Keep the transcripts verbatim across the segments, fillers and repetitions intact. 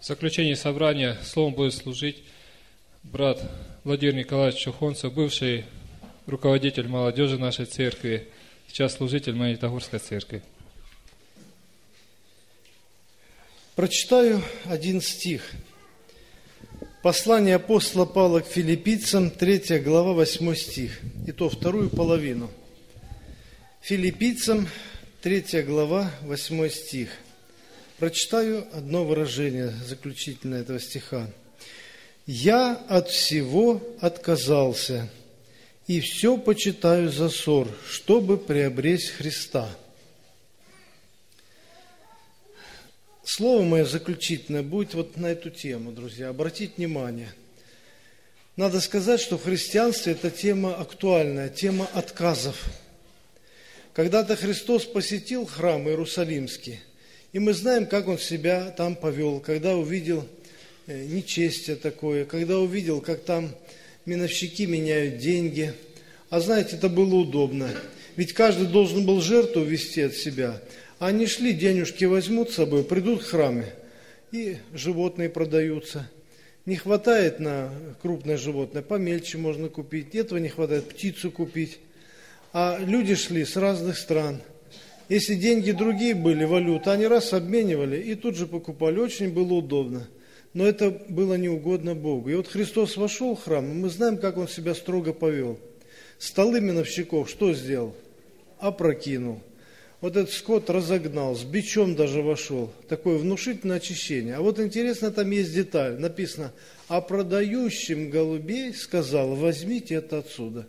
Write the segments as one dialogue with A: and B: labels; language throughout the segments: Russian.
A: В заключении собрания словом будет служить брат Владимир Николаевич Чухонцев, бывший руководитель молодежи нашей церкви, сейчас служитель Магнитогорской церкви.
B: Прочитаю один стих. Послание апостола Павла к филиппийцам, третья глава, восьмой стих. И то вторую половину. Филиппийцам, третья глава, восьмой стих. Прочитаю одно выражение заключительное этого стиха. «Я от всего отказался, и все почитаю за ссор, чтобы приобресть Христа». Слово мое заключительное будет вот на эту тему, друзья. Обратите внимание. Надо сказать, что в христианстве эта тема актуальная, тема отказов. Когда-то Христос посетил храм Иерусалимский, и мы знаем, как Он себя там повел, когда увидел нечестие такое, когда увидел, как там миновщики меняют деньги. А знаете, это было удобно, ведь каждый должен был жертву вести от себя. А они шли, денежки возьмут с собой, придут в храмы, и животные продаются. Не хватает на крупное животное, помельче можно купить, этого не хватает, птицу купить. А люди шли с разных стран. Если деньги другие были, валюта, они раз обменивали и тут же покупали. Очень было удобно. Но это было неугодно Богу. И вот Христос вошел в храм, и мы знаем, как Он себя строго повел. Столы миновщиков что сделал? Опрокинул. Вот этот скот разогнал, с бичом даже вошел. Такое внушительное очищение. А вот интересно, там есть деталь. Написано, а продающим голубей сказал, возьмите это отсюда.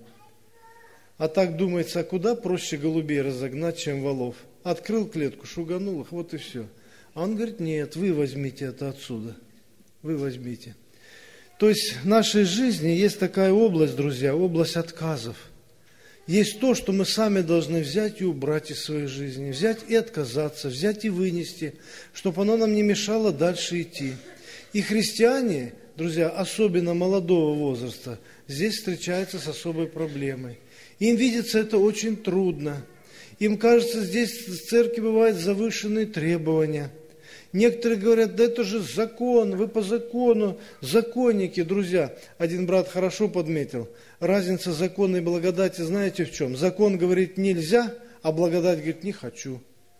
B: А так думается, а куда проще голубей разогнать, чем волов? Открыл клетку, шуганул их, вот и все. А он говорит, нет, вы возьмите это отсюда. Вы возьмите. То есть в нашей жизни есть такая область, друзья, область отказов. Есть то, что мы сами должны взять и убрать из своей жизни, взять и отказаться, взять и вынести, чтобы оно нам не мешало дальше идти. И христиане, друзья, особенно молодого возраста, здесь встречаются с особой проблемой. Им видится это очень трудно. Им кажется, здесь в церкви бывают завышенные требования. Некоторые говорят, да это же закон, вы по закону, законники, друзья. Один брат хорошо подметил, разница закона и благодати знаете в чем? Закон говорит нельзя, а благодать говорит не хочу.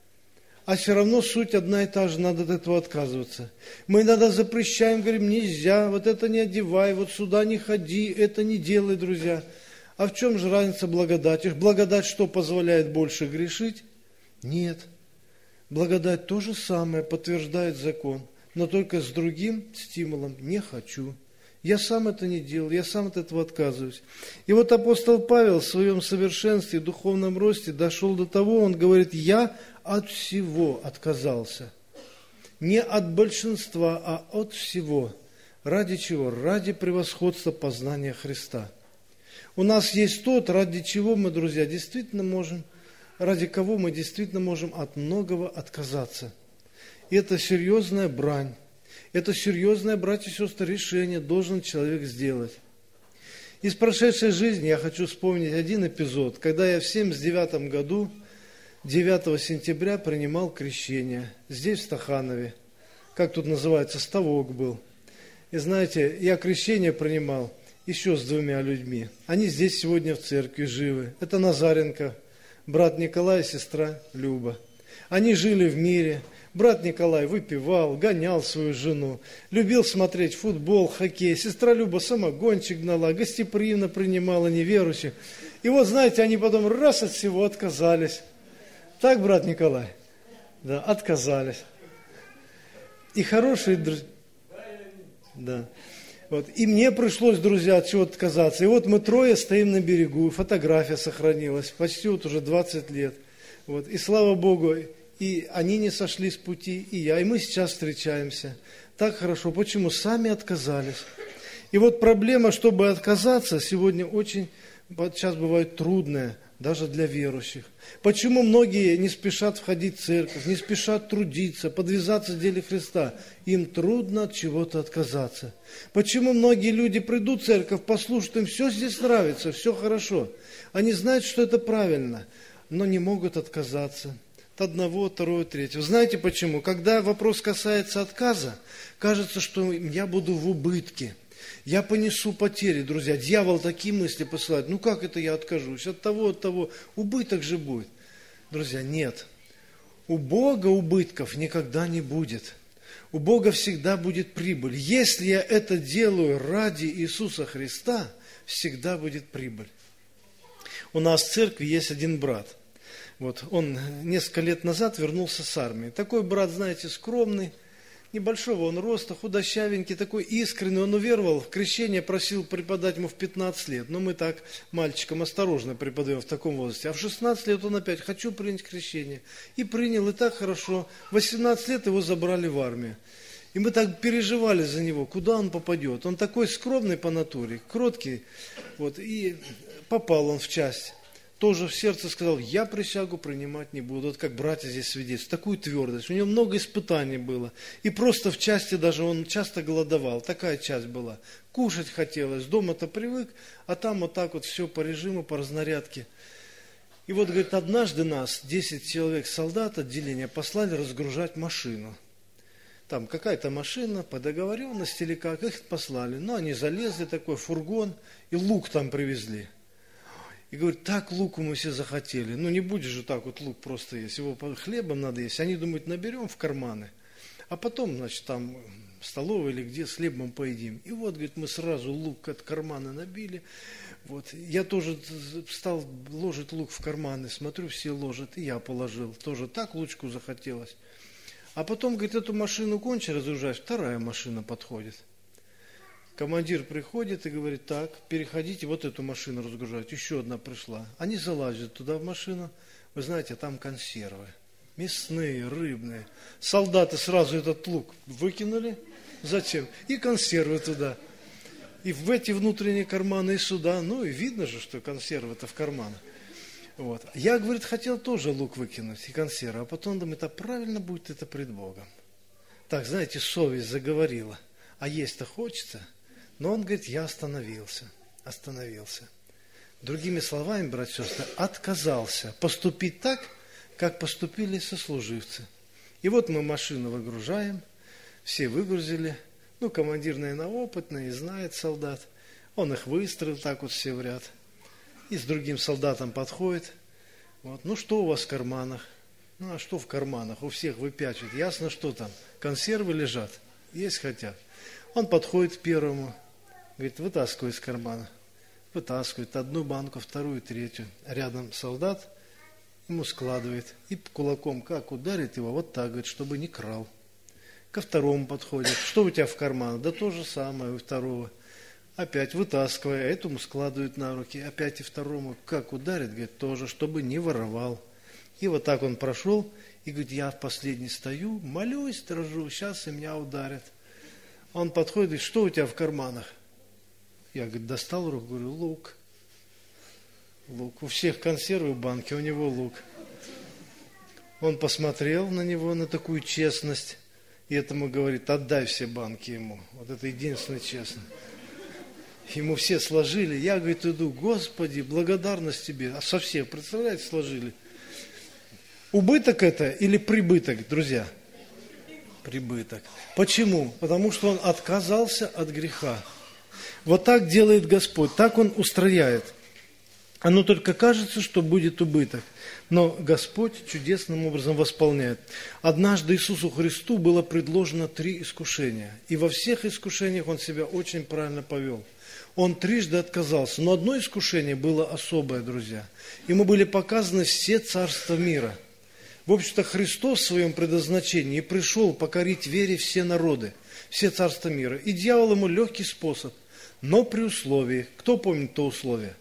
B: А все равно суть одна и та же, надо от этого отказываться. Мы иногда запрещаем, говорим, нельзя, вот это не одевай, вот сюда не ходи, это не делай, друзья. А в чем же разница благодати? Благодать что позволяет больше грешить? Нет. Благодать то же самое, подтверждает закон, но только с другим стимулом «не хочу». Я сам это не делал, я сам от этого отказываюсь. И вот апостол Павел в своем совершенстве, духовном росте дошел до того, он говорит, я от всего отказался. Не от большинства, а от всего. Ради чего? Ради превосходства познания Христа. У нас есть тот, ради чего мы, друзья, действительно можем, ради кого мы действительно можем от многого отказаться. И это серьезная брань. Это серьезное, братья и сестры, решение должен человек сделать. Из прошедшей жизни я хочу вспомнить один эпизод, когда я в семьдесят девятом году, девятого сентября, принимал крещение. Здесь, в Стаханове. Как тут называется, ставок был. И знаете, я крещение принимал еще с двумя людьми. Они здесь сегодня в церкви живы. Это Назаренко, брат Николай и сестра Люба. Они жили в мире. Брат Николай выпивал, гонял свою жену, любил смотреть футбол, хоккей. Сестра Люба самогончик гнала, гостеприимно принимала неверующих. И вот, знаете, они потом раз от всего отказались. Так, брат Николай? Да, отказались. И хорошие друзья. Да. Вот. И мне пришлось, друзья, от чего отказаться. И вот мы трое стоим на берегу, фотография сохранилась, почти вот уже двадцать лет. Вот. И слава Богу, и они не сошли с пути, и я, и мы сейчас встречаемся. Так хорошо. Почему? Сами отказались. И вот проблема, чтобы отказаться, сегодня очень, сейчас бывает трудная, даже для верующих. Почему многие не спешат входить в церковь, не спешат трудиться, подвязаться в деле Христа? Им трудно от чего-то отказаться. Почему многие люди придут в церковь, послушают, им все здесь нравится, все хорошо. Они знают, что это правильно, но не могут отказаться. от одного, второго, третьего. Знаете почему? Когда вопрос касается отказа, кажется, что я буду в убытке. Я понесу потери, друзья. Дьявол такие мысли посылает. Ну как это я откажусь? От того, от того. Убыток же будет. Друзья, нет. У Бога убытков никогда не будет. У Бога всегда будет прибыль. Если я это делаю ради Иисуса Христа, всегда будет прибыль. У нас в церкви есть один брат. Вот, он несколько лет назад вернулся с армии. Такой брат, знаете, скромный, небольшого он роста, худощавенький, такой искренний. Он уверовал в крещение, просил преподать ему в пятнадцать лет. Но мы так мальчикам осторожно преподаем в таком возрасте. А в шестнадцать лет он опять, хочу принять крещение. И принял, и так хорошо. В восемнадцать лет его забрали в армию. И мы так переживали за него, куда он попадет. Он такой скромный по натуре, кроткий. Вот, и попал он в часть. Тоже в сердце сказал, я присягу принимать не буду. Вот как братья здесь свидетельствуют, такую твердость. У него много испытаний было. И просто в части даже он часто голодовал. Такая часть была. Кушать хотелось, дома-то привык, а там вот так вот все по режиму, по разнарядке. И вот, говорит, однажды нас, десять человек солдат отделения, послали разгружать машину. Там какая-то машина, по договоренности или как, их послали. Но они залезли, такой фургон, и лук там привезли. И говорит, так луку мы все захотели. Ну, не будешь же так вот лук просто есть. Его хлебом надо есть. Они думают, наберем в карманы. А потом, значит, там в столовой или где с хлебом поедим. И вот, говорит, мы сразу лук от кармана набили. Вот. Я тоже стал ложить лук в карманы. Смотрю, все ложат. И я положил. Тоже так лучку захотелось. А потом, говорит, эту машину кончи разгружаешь. Вторая машина подходит. Командир приходит и говорит, так, переходите, вот эту машину разгружать. Еще одна пришла. Они залазят туда в машину. Вы знаете, там консервы. Мясные, рыбные. Солдаты сразу этот лук выкинули. Зачем? И консервы туда. И в эти внутренние карманы и сюда. Ну и видно же, что консервы-то в карманах. Вот. Я, говорит, хотел тоже лук выкинуть и консервы. А потом думаю, это правильно будет это пред Богом. Так, знаете, совесть заговорила. А есть-то хочется. Но он, говорит, я остановился, остановился. Другими словами, братья и сестры, отказался поступить так, как поступили сослуживцы. И вот мы машину выгружаем, все выгрузили. Ну, командир, наверное, опытный, знает солдат. Он их выстроил так вот все в ряд. И с другим солдатом подходит. Вот, ну, что у вас в карманах? Ну, а что в карманах? У всех выпячивают. Ясно, что там. Консервы лежат. Есть хотят. Он подходит к первому. Говорит, вытаскивай из кармана. Вытаскивает одну банку, вторую, третью. Рядом солдат ему складывает. И кулаком как ударит его, вот так, говорит, чтобы не крал. Ко второму подходит. Что у тебя в карманах? Да то же самое у второго. Опять вытаскивая, этому складывает на руки. Опять и второму как ударит, говорит, тоже, чтобы не воровал. И вот так он прошел. И говорит, я в последний стою, молюсь, дрожу, сейчас и меня ударят. Он подходит и говорит, что у тебя в карманах? Я, говорит, достал руку, говорю, лук. Лук. У всех консервы в банке, у него лук. Он посмотрел на него, на такую честность, и этому говорит, отдай все банки ему. Вот это единственное честно. Ему все сложили. Я, говорит, иду, Господи, благодарность тебе. А со всех, представляете, сложили. Убыток это или прибыток, друзья? Прибыток. Почему? Потому что он отказался от греха. Вот так делает Господь, так Он устрояет. Оно только кажется, что будет убыток. Но Господь чудесным образом восполняет. Однажды Иисусу Христу было предложено три искушения. И во всех искушениях Он себя очень правильно повел. Он трижды отказался. Но одно искушение было особое, друзья. Ему были показаны все царства мира. В общем-то, Христос в своем предназначении пришел покорить вере все народы, все царства мира. И дьявол ему легкий способ, но при условии, кто помнит то условие?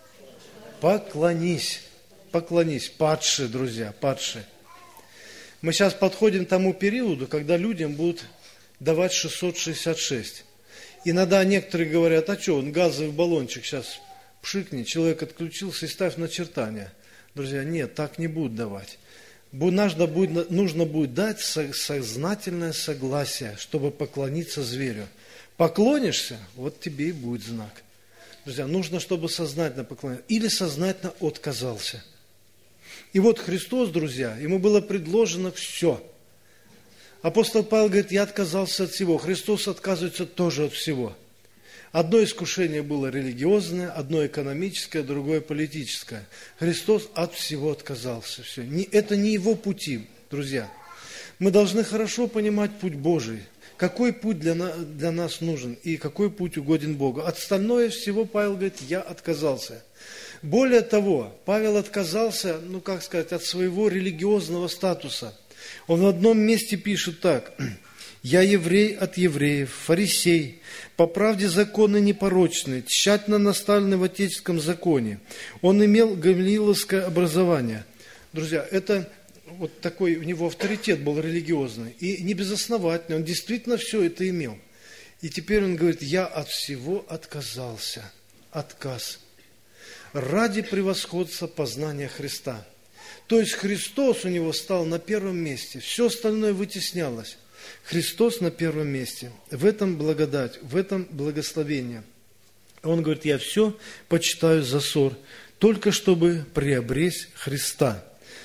B: Поклонись, поклонись, падшие, друзья, падшие. Мы сейчас подходим к тому периоду, когда людям будут давать шестьсот шестьдесят шесть. Иногда некоторые говорят, а что, он газовый баллончик сейчас пшикни, человек отключился и ставь начертания. Друзья, нет, так не будут давать. Нужно будет, нужно будет дать сознательное согласие, чтобы поклониться зверю. Поклонишься, вот тебе и будет знак. Друзья, нужно, чтобы сознательно поклониться. Или сознательно отказался. И вот Христос, друзья, ему было предложено все. Апостол Павел говорит, я отказался от всего. Христос отказывается тоже от всего. Одно искушение было религиозное, одно экономическое, другое политическое. Христос от всего отказался. Все. Это не его пути, друзья. Мы должны хорошо понимать путь Божий. Какой путь для, на, для нас нужен и какой путь угоден Богу. От остальное всего Павел говорит, я отказался. Более того, Павел отказался, ну как сказать, от своего религиозного статуса. Он в одном месте пишет так. «Я еврей от евреев, фарисей, по правде законы непорочные, тщательно наставленный в отеческом законе. Он имел гамлииловское образование». Друзья, это вот такой у него авторитет был религиозный. И не безосновательный, он действительно все это имел. И теперь он говорит, я от всего отказался. Отказ. Ради превосходства познания Христа. То есть Христос у него стал на первом месте. Все остальное вытеснялось. Христос на первом месте. В этом благодать, в этом благословение. Он говорит, я все почитаю за ссор, только чтобы приобрести Христа.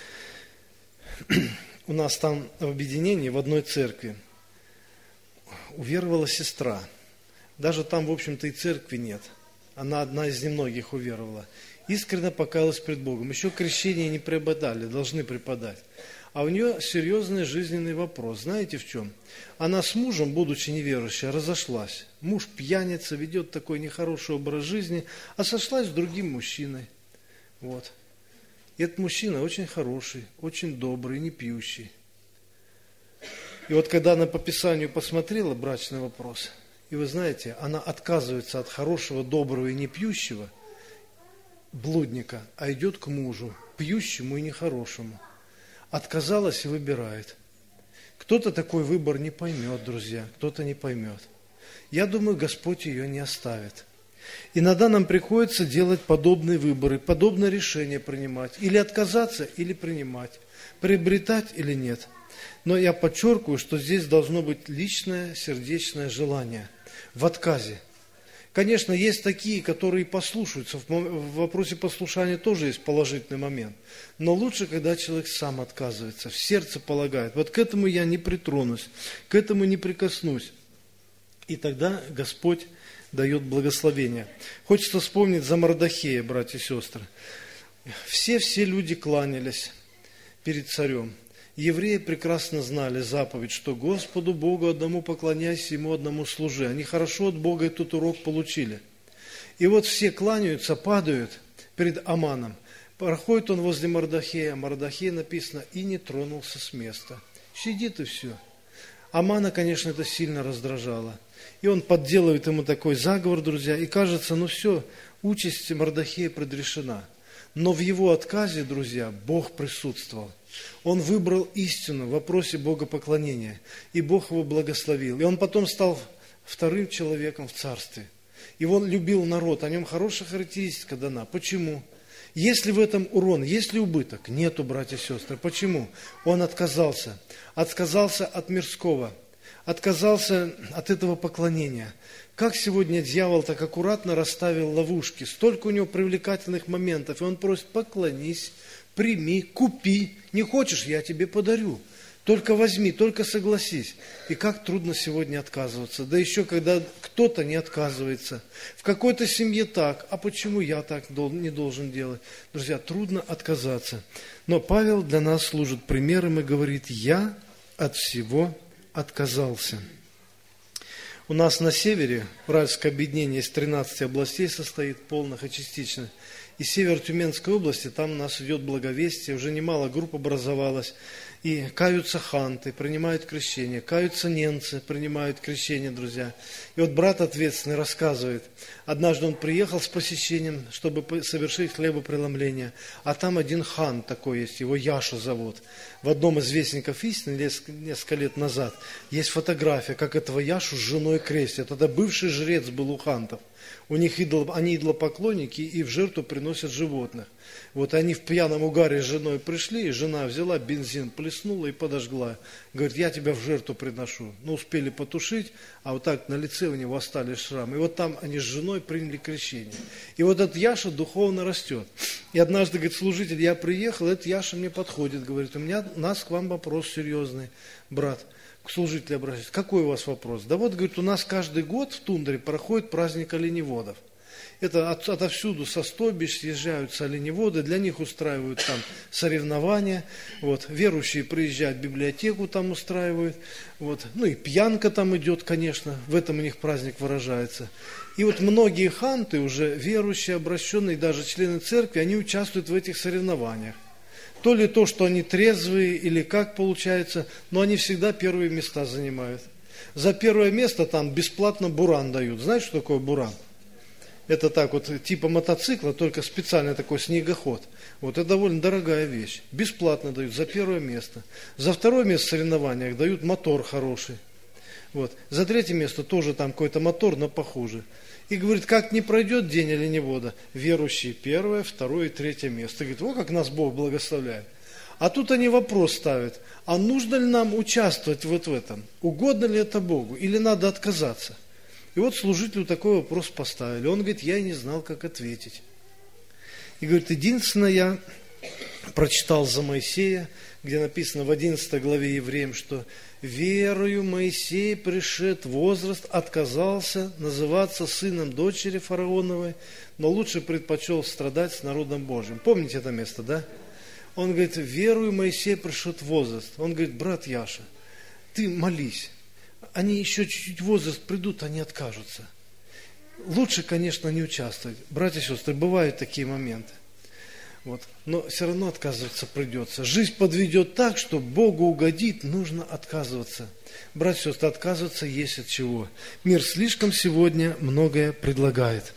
B: У нас там в объединении, в одной церкви, уверовала сестра. Даже там, в общем-то, и церкви нет. Она одна из немногих уверовала. Искренне покаялась пред Богом. Еще крещение не преподали, должны преподать. А у нее серьезный жизненный вопрос. Знаете в чем? Она с мужем, будучи неверующей, разошлась. Муж пьяница, ведет такой нехороший образ жизни, а сошлась с другим мужчиной. Вот. И этот мужчина очень хороший, очень добрый, не пьющий. И вот когда она по Писанию посмотрела брачный вопрос, и вы знаете, она отказывается от хорошего, доброго и не пьющего блудника, а идет к мужу, пьющему и нехорошему. Отказалась и выбирает. Кто-то такой выбор не поймет, друзья, кто-то не поймет. Я думаю, Господь ее не оставит. Иногда нам приходится делать подобные выборы, подобные решения принимать. Или отказаться, или принимать. Приобретать или нет. Но я подчеркиваю, что здесь должно быть личное сердечное желание в отказе. Конечно, есть такие, которые послушаются. В вопросе послушания тоже есть положительный момент. Но лучше, когда человек сам отказывается, в сердце полагает. Вот к этому я не притронусь, к этому не прикоснусь. И тогда Господь дает благословение. Хочется вспомнить за Мордохея, братья и сестры. Все-все люди кланялись перед царем. Евреи прекрасно знали заповедь, что Господу Богу одному поклоняйся, Ему одному служи. Они хорошо от Бога этот урок получили. И вот все кланяются, падают перед Аманом. Проходит он возле Мордохея, Мордохей написано, и не тронулся с места. Сидит и все. Амана, конечно, это сильно раздражало. И он подделывает ему такой заговор, друзья, и кажется, ну все, участь Мордохея предрешена. Но в его отказе, друзья, Бог присутствовал. Он выбрал истину в вопросе богопоклонения, и Бог его благословил. И он потом стал вторым человеком в царстве. И он любил народ, о нем хорошая характеристика дана. Почему? Есть ли в этом урон, есть ли убыток? Нету, братья и сестры. Почему? Он отказался. Отказался от мирского. Отказался от этого поклонения. Как сегодня дьявол так аккуратно расставил ловушки. Столько у него привлекательных моментов. И он просит, поклонись, прими, купи. Не хочешь, я тебе подарю. Только возьми, только согласись. И как трудно сегодня отказываться. Да еще, когда кто-то не отказывается. В какой-то семье так. А почему я так не должен делать? Друзья, трудно отказаться. Но Павел для нас служит примером и говорит, я от всего отказался. У нас на севере Уральское объединение из тринадцати областей состоит, полных и частичных. И север Тюменской области, там у нас идет благовестие, уже немало групп образовалось. И каются ханты, принимают крещение, каются ненцы, принимают крещение, друзья. И вот брат ответственный рассказывает, однажды он приехал с посещением, чтобы совершить хлебопреломление, а там один хан такой есть, его Яшу зовут. В одном из вестников истины несколько лет назад есть фотография, как этого Яшу с женой крестят. Это бывший жрец был у хантов. У них идол, они идолопоклонники и в жертву приносят приносят животных. Вот они в пьяном угаре с женой пришли, и жена взяла бензин, плеснула и подожгла. Говорит, я тебя в жертву приношу. Ну, успели потушить, а вот так на лице у него остались шрамы. И вот там они с женой приняли крещение. И вот этот Яша духовно растет. И однажды, говорит, служитель, я приехал, этот Яша мне подходит, говорит, у меня, у нас к вам вопрос серьезный, брат. К служителю обращаюсь. Какой у вас вопрос? Да вот, говорит, у нас каждый год в тундре проходит праздник оленеводов. Это от, отовсюду со стойбищ съезжаются оленеводы, для них устраивают там соревнования. Вот, верующие приезжают в библиотеку, там устраивают. Вот, ну и пьянка там идет, конечно, в этом у них праздник выражается. И вот многие ханты, уже верующие, обращенные, даже члены церкви, они участвуют в этих соревнованиях. То ли то, что они трезвые, или как получается, но они всегда первые места занимают. За первое место там бесплатно буран дают. Знаете, что такое буран? Это так вот, типа мотоцикла, только специальный такой снегоход. Вот это довольно дорогая вещь. Бесплатно дают за первое место. За второе место в соревнованиях дают мотор хороший. Вот. За третье место тоже там какой-то мотор, но похуже. И говорит, как не пройдет день оленевода, верующие первое, второе и третье место. Говорит, вот как нас Бог благословляет. А тут они вопрос ставят, а нужно ли нам участвовать вот в этом? Угодно ли это Богу? Или надо отказаться? И вот служителю такой вопрос поставили. Он говорит, я и не знал, как ответить. И говорит, единственное, я прочитал за Моисея, где написано в одиннадцатой главе Евреям, что «Верою Моисей, пришед возраст, отказался называться сыном дочери фараоновой, но лучше предпочел страдать с народом Божьим». Помните это место, да? Он говорит, «Верою Моисей, пришед возраст». Он говорит, брат Яша, ты молись. Они еще чуть-чуть в возраст придут, они откажутся. Лучше, конечно, не участвовать. Братья и сестры, бывают такие моменты. Вот. Но все равно отказываться придется. Жизнь подведет так, что Богу угодить, нужно отказываться. Братья и сестры, отказываться есть от чего. Мир слишком сегодня многое предлагает.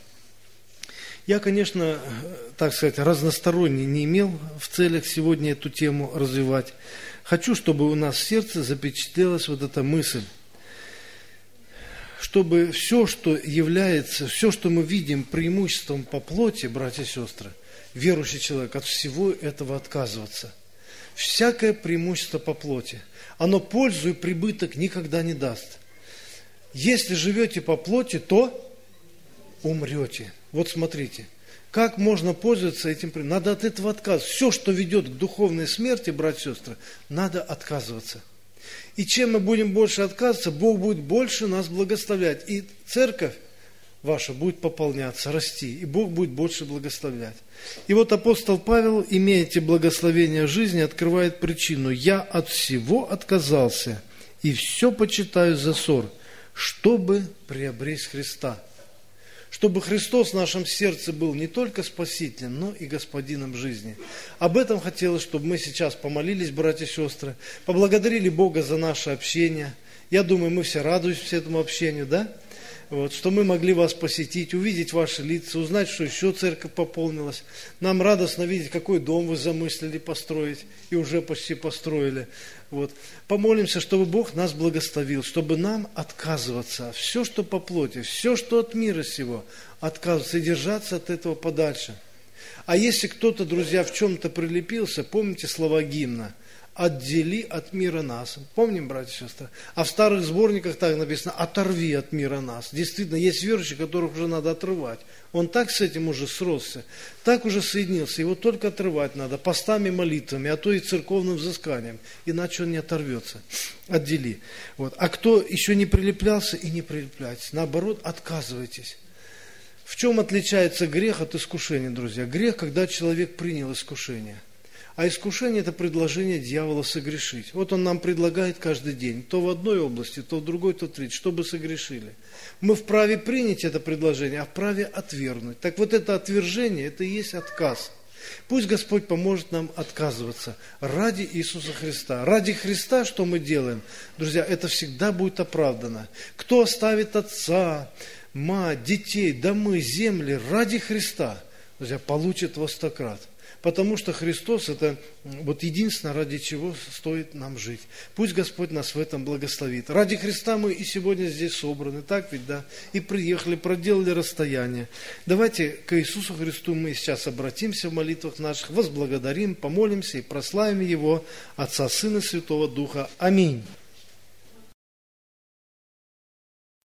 B: Я, конечно, так сказать, разносторонне не имел в целях сегодня эту тему развивать. Хочу, чтобы у нас в сердце запечатлелась вот эта мысль. Чтобы все, что является, все, что мы видим преимуществом по плоти, братья и сестры, верующий человек, от всего этого отказываться. Всякое преимущество по плоти, оно пользу и прибыток никогда не даст. Если живете по плоти, то умрете. Вот смотрите, как можно пользоваться этим преимуществом. Надо от этого отказываться. Все, что ведет к духовной смерти, братья и сестры, надо отказываться. И чем мы будем больше отказываться, Бог будет больше нас благословлять. И церковь ваша будет пополняться, расти. И Бог будет больше благословлять. И вот апостол Павел, имея эти благословения жизни, открывает причину. «Я от всего отказался, и все почитаю за ссор, чтобы приобрести Христа». Чтобы Христос в нашем сердце был не только Спасителем, но и Господином жизни. Об этом хотелось, чтобы мы сейчас помолились, братья и сестры, поблагодарили Бога за наше общение. Я думаю, мы все радуемся этому общению, да? Вот, что мы могли вас посетить, увидеть ваши лица, узнать, что еще церковь пополнилась. Нам радостно видеть, какой дом вы замыслили построить и уже почти построили. Вот. Помолимся, чтобы Бог нас благословил, чтобы нам отказываться. Все, что по плоти, все, что от мира сего, отказываться и держаться от этого подальше. А если кто-то, друзья, в чем-то прилепился, помните слова гимна: «Отдели от мира нас». Помним, братья и сестры? А в старых сборниках так написано: «Оторви от мира нас». Действительно, есть верующие, которых уже надо отрывать. Он так с этим уже сросся, так уже соединился. Его только отрывать надо постами, молитвами, а то и церковным взысканием. Иначе он не оторвется. Отдели. Вот. А кто еще не прилеплялся, и не прилепляйтесь. Наоборот, отказывайтесь. В чем отличается грех от искушения, друзья? Грех, когда человек принял искушение. А искушение – это предложение дьявола согрешить. Вот он нам предлагает каждый день, то в одной области, то в другой, то в третьей, чтобы согрешили. Мы вправе принять это предложение, а вправе отвергнуть. Так вот это отвержение – это и есть отказ. Пусть Господь поможет нам отказываться ради Иисуса Христа. Ради Христа что мы делаем? Друзья, это всегда будет оправдано. Кто оставит отца, мать, детей, домы, земли ради Христа – друзья, получит во сто крат. Потому что Христос – это вот единственное, ради чего стоит нам жить. Пусть Господь нас в этом благословит. Ради Христа мы и сегодня здесь собраны, так ведь, да? И приехали, проделали расстояние. Давайте к Иисусу Христу мы сейчас обратимся в молитвах наших, возблагодарим, помолимся и прославим Его, Отца, Сына, Святого Духа. Аминь.